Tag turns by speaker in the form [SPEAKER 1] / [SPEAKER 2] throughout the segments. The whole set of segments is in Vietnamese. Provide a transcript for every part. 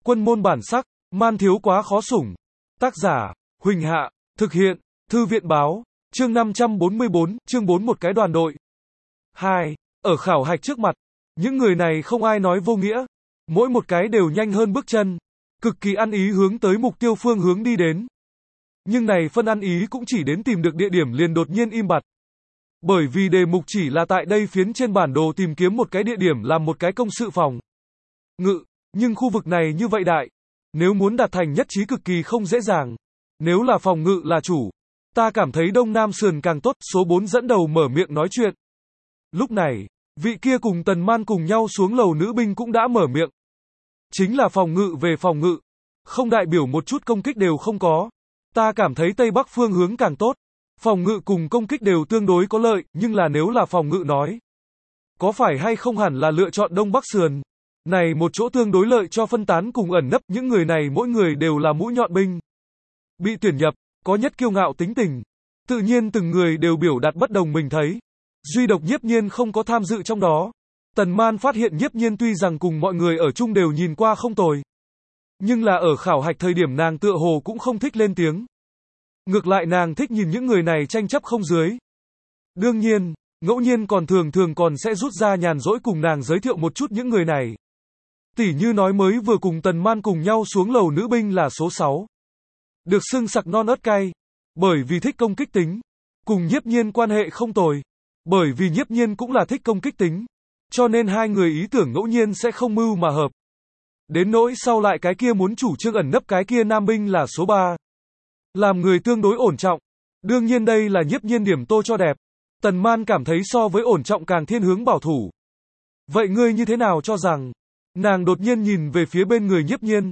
[SPEAKER 1] Quân môn bản sắc, man thiếu quá khó sủng. Tác giả, Huỳnh Hạ, thực hiện, Thư viện báo, chương 544, chương 4 một cái đoàn đội. 2. Ở khảo hạch trước mặt, những người này không ai nói vô nghĩa. Mỗi một cái đều nhanh hơn bước chân, cực kỳ ăn ý hướng tới mục tiêu phương hướng đi đến. Nhưng này phân ăn ý cũng chỉ đến tìm được địa điểm liền đột nhiên im bặt. Bởi vì đề mục chỉ là tại đây phiến trên bản đồ tìm kiếm một cái địa điểm làm một cái công sự phòng ngự, nhưng khu vực này như vậy đại, nếu muốn đạt thành nhất trí cực kỳ không dễ dàng. Nếu là phòng ngự là chủ, ta cảm thấy đông nam sườn càng tốt. Số 4 dẫn đầu mở miệng nói chuyện. Lúc này, vị kia cùng Tần Man cùng nhau xuống lầu nữ binh cũng đã mở miệng. Chính là phòng ngự về phòng ngự, không đại biểu một chút công kích đều không có. Ta cảm thấy Tây Bắc phương hướng càng tốt. Phòng ngự cùng công kích đều tương đối có lợi, nhưng là nếu là phòng ngự nói, có phải hay không hẳn là lựa chọn Đông Bắc sườn. Này một chỗ tương đối lợi cho phân tán cùng ẩn nấp, những người này mỗi người đều là mũi nhọn binh. Bị tuyển nhập, có nhất kiêu ngạo tính tình. Tự nhiên từng người đều biểu đạt bất đồng mình thấy. Duy độc Nhiếp Nhiên không có tham dự trong đó. Tần Man phát hiện Nhiếp Nhiên tuy rằng cùng mọi người ở chung đều nhìn qua không tồi, nhưng là ở khảo hạch thời điểm nàng tựa hồ cũng không thích lên tiếng. Ngược lại nàng thích nhìn những người này tranh chấp không dưới. Đương nhiên, ngẫu nhiên còn thường còn sẽ rút ra nhàn rỗi cùng nàng giới thiệu một chút những người này. Tỉ như nói mới vừa cùng Tần Man cùng nhau xuống lầu nữ binh là số 6. Được xưng sặc non ớt cay, bởi vì thích công kích tính. Cùng Nhiếp Nhiên quan hệ không tồi, bởi vì Nhiếp Nhiên cũng là thích công kích tính. Cho nên hai người ý tưởng ngẫu nhiên sẽ không mưu mà hợp. Đến nỗi sau lại cái kia muốn chủ trương ẩn nấp cái kia nam binh là số 3. Làm người tương đối ổn trọng. Đương nhiên đây là Nhiếp Nhiên điểm tô cho đẹp. Tần Man cảm thấy so với ổn trọng càng thiên hướng bảo thủ. Vậy ngươi như thế nào cho rằng? Nàng đột nhiên nhìn về phía bên người Nhiếp Nhiên.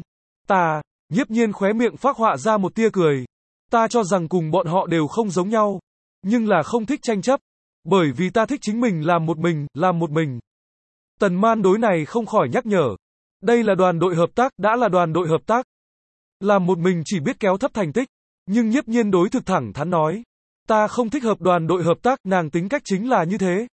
[SPEAKER 1] Nhiếp Nhiên khóe miệng phác họa ra một tia cười. Ta cho rằng cùng bọn họ đều không giống nhau. Nhưng là không thích tranh chấp. Bởi vì ta thích chính mình làm một mình. Tần Man đối này không khỏi nhắc nhở. Đây là đoàn đội hợp tác, đã là đoàn đội hợp tác. Làm một mình chỉ biết kéo thấp thành tích. Nhưng Nhiếp Nhiên đối thực thẳng thắn nói. Ta không thích hợp đoàn đội hợp tác, nàng tính cách chính là như thế.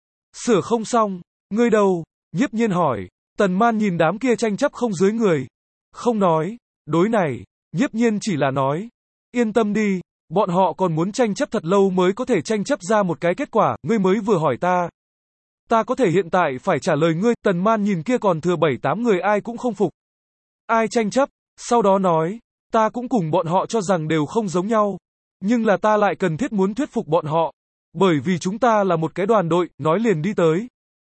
[SPEAKER 1] Sửa không xong, ngươi đâu? Nhiếp Nhiên hỏi. Tần Man nhìn đám kia tranh chấp không dưới người. Không nói, đối này, Nhiếp Nhiên chỉ là nói. Yên tâm đi, bọn họ còn muốn tranh chấp thật lâu mới có thể tranh chấp ra một cái kết quả, ngươi mới vừa hỏi ta. Ta có thể hiện tại phải trả lời ngươi. Tần Man nhìn kia còn thừa 7-8 người ai cũng không phục. Ai tranh chấp, sau đó nói. Ta cũng cùng bọn họ cho rằng đều không giống nhau. Nhưng là ta lại cần thiết muốn thuyết phục bọn họ. Bởi vì chúng ta là một cái đoàn đội, nói liền đi tới.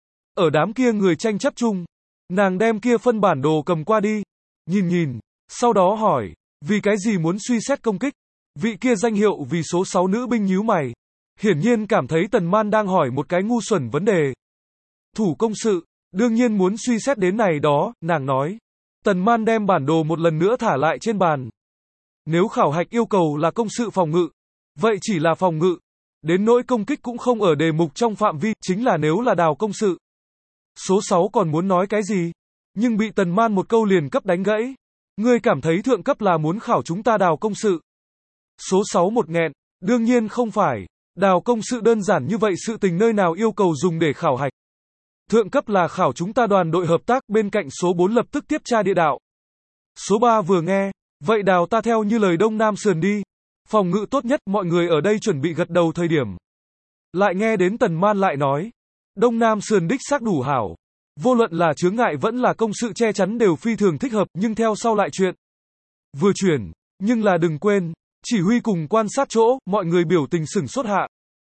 [SPEAKER 1] Ở đám kia người tranh chấp chung, nàng đem kia phân bản đồ cầm qua đi. Nhìn, sau đó hỏi, vì cái gì muốn suy xét công kích? Vị kia danh hiệu vì số 6 nữ binh nhíu mày. Hiển nhiên cảm thấy Tần Man đang hỏi một cái ngu xuẩn vấn đề. Thủ công sự, đương nhiên muốn suy xét đến này đó, nàng nói. Tần Man đem bản đồ một lần nữa thả lại trên bàn. Nếu khảo hạch yêu cầu là công sự phòng ngự, vậy chỉ là phòng ngự. Đến nỗi công kích cũng không ở đề mục trong phạm vi, chính là nếu là đào công sự. Số 6 còn muốn nói cái gì? Nhưng bị Tần Man một câu liền cấp đánh gãy. Ngươi cảm thấy thượng cấp là muốn khảo chúng ta đào công sự. Số 6 một nghẹn, đương nhiên không phải. Đào công sự đơn giản như vậy sự tình nơi nào yêu cầu dùng để khảo hạch. Thượng cấp là khảo chúng ta đoàn đội hợp tác, bên cạnh số 4 lập tức tiếp tra địa đạo. Số 3 vừa nghe, vậy đào ta theo như lời đông nam sườn đi. Phòng ngự tốt nhất, mọi người ở đây chuẩn bị gật đầu thời điểm. Lại nghe đến Tần Man lại nói. Đông nam sườn đích xác đủ hảo. Vô luận là chướng ngại vẫn là công sự che chắn đều phi thường thích hợp, nhưng theo sau lại chuyện. Vừa chuyển, nhưng là đừng quên, chỉ huy cùng quan sát chỗ, mọi người biểu tình sửng sốt hạ.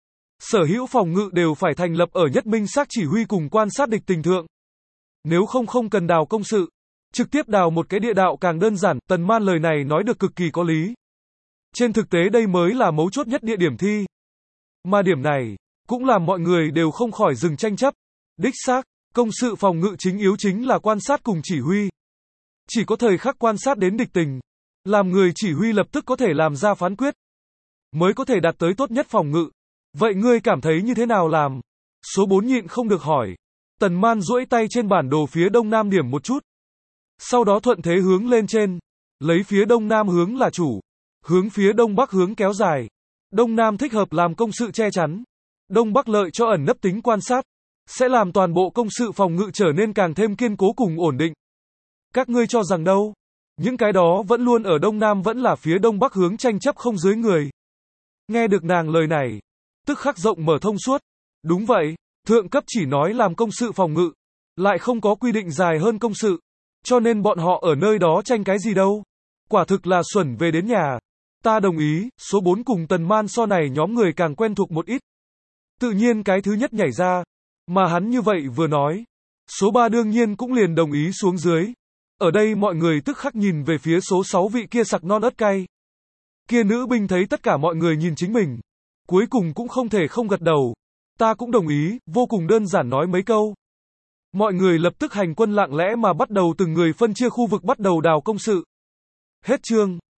[SPEAKER 1] Sở hữu phòng ngự đều phải thành lập ở nhất minh xác chỉ huy cùng quan sát địch tình thượng. Nếu không cần đào công sự, trực tiếp đào một cái địa đạo càng đơn giản. Tần Man lời này nói được cực kỳ có lý. Trên thực tế đây mới là mấu chốt nhất địa điểm thi. Mà điểm này, cũng làm mọi người đều không khỏi dừng tranh chấp. Đích xác, công sự phòng ngự chính yếu chính là quan sát cùng chỉ huy. Chỉ có thời khắc quan sát đến địch tình, làm người chỉ huy lập tức có thể làm ra phán quyết, mới có thể đạt tới tốt nhất phòng ngự. Vậy ngươi cảm thấy như thế nào làm? Số 4 nhịn không được hỏi. Tần Man duỗi tay trên bản đồ phía đông nam điểm một chút. Sau đó thuận thế hướng lên trên. Lấy phía đông nam hướng là chủ. Hướng phía đông bắc hướng kéo dài. Đông nam thích hợp làm công sự che chắn. Đông bắc lợi cho ẩn nấp tính quan sát. Sẽ làm toàn bộ công sự phòng ngự trở nên càng thêm kiên cố cùng ổn định. Các ngươi cho rằng đâu? Những cái đó vẫn luôn ở đông nam vẫn là phía đông bắc hướng tranh chấp không dưới người. Nghe được nàng lời này, tức khắc rộng mở thông suốt. Đúng vậy, thượng cấp chỉ nói làm công sự phòng ngự, lại không có quy định dài hơn công sự. Cho nên bọn họ ở nơi đó tranh cái gì đâu. Quả thực là xuẩn về đến nhà. Ta đồng ý, số 4 cùng Tần Man so này nhóm người càng quen thuộc một ít. Tự nhiên cái thứ nhất nhảy ra. Mà hắn như vậy vừa nói. Số 3 đương nhiên cũng liền đồng ý xuống dưới. Ở đây mọi người tức khắc nhìn về phía số 6 vị kia sặc non ớt cay. Kia nữ binh thấy tất cả mọi người nhìn chính mình. Cuối cùng cũng không thể không gật đầu. Ta cũng đồng ý, vô cùng đơn giản nói mấy câu. Mọi người lập tức hành quân lặng lẽ mà bắt đầu từng người phân chia khu vực bắt đầu đào công sự. Hết chương.